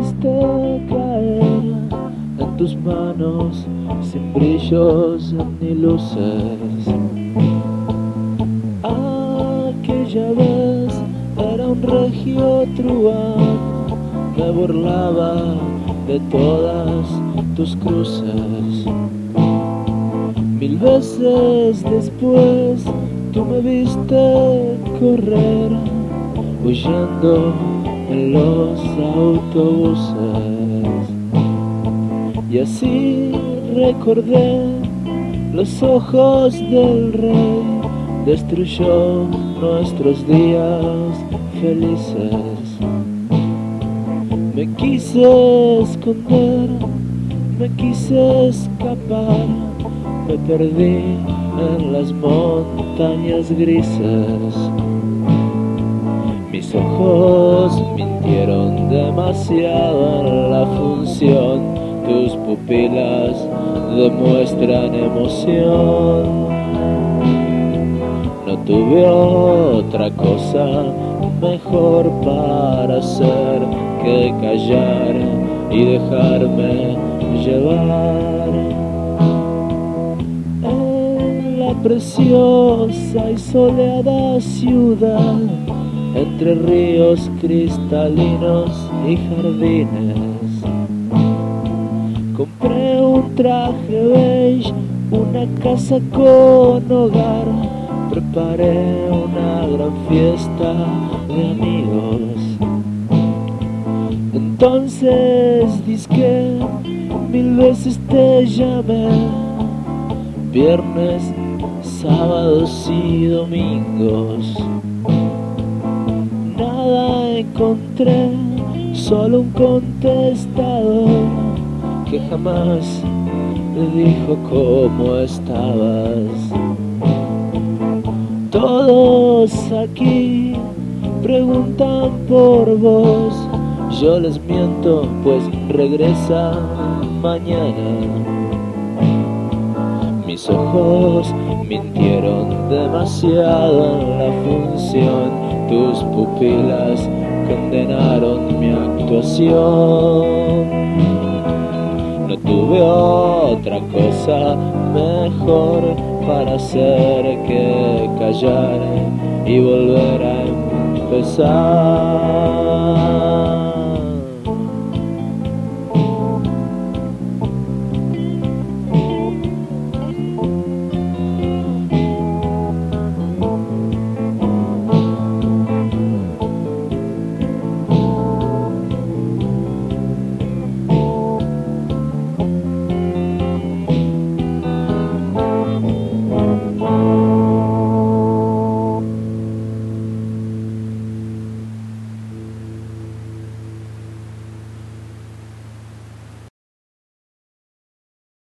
viste caer en tus manos sin brillos ni luces. Aquella vez era un regio truán, me burlaba de todas tus cruces. 1000 veces después tú me viste correr, huyendo en los autobuses. Y así recordé los ojos del rey, destruyó nuestros días felices. Me quise esconder, me quise escapar, me perdí en las montañas grises. Mis ojos mintieron demasiado en la función, tus pupilas demuestran emoción. No tuve otra cosa mejor para hacer que callar y dejarme llevar. En la preciosa y soleada ciudad, entre ríos cristalinos y jardines, compré un traje beige, una casa con hogar, preparé una gran fiesta de amigos. Entonces dizque 1000 veces te llamé, viernes, sábados y domingos. Nada encontré, solo un contestador que jamás me dijo cómo estabas. Todos aquí preguntan por vos, yo les miento pues regresa mañana. Mis ojos mintieron demasiado en la función, tus pupilas condenaron mi actuación. No tuve otra cosa mejor para hacer que callar y volver a empezar.